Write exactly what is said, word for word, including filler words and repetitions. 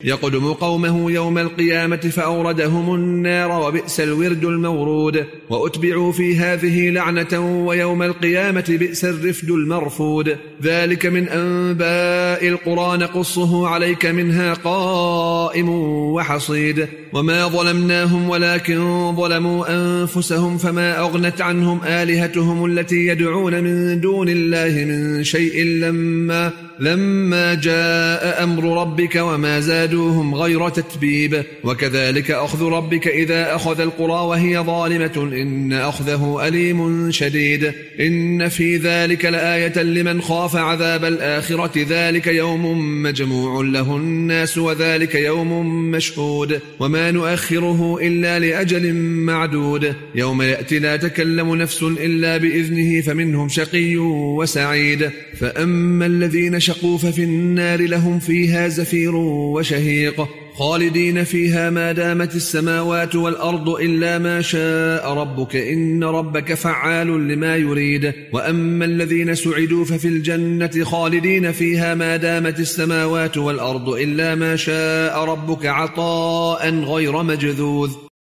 يقدم قومه يوم القيامة فأوردهم النار وبئس الورد المورود وأتبعوا في هذه لعنة ويوم القيامة بئس الرفد المرفود ذلك من أنباء القرى نقصه عليك منها قائم وحصيد وما ظلمناهم ولكن ظلموا أنفسهم فما أغنت عنهم آلهتهم التي يدعون من دون الله من شيء لما, لما جاء أمر ربك وما زادوهم غير تتبيب وكذلك أخذ ربك إذا أخذ القرى وهي ظالمة إن أخذه أليم شديد إن في ذلك لآية لمن خاف عذاب الآخرة ذلك يوم مجموع له الناس وذلك يوم مشهود وما نؤخره إلا لأجل معدود يوم يأتي لا تكلم نفس إلا بإذنه فمنهم شقي وسعيد فأما الذين شقوا ففي النار لهم فيها زفير وشهيق خالدين فيها ما دامت السماوات والأرض إلا ما شاء ربك إن ربك فعال لما يريد وأما الذين سعدوا ففي الجنة خالدين فيها ما دامت السماوات والأرض إلا ما شاء ربك عطاء غير مجذوذ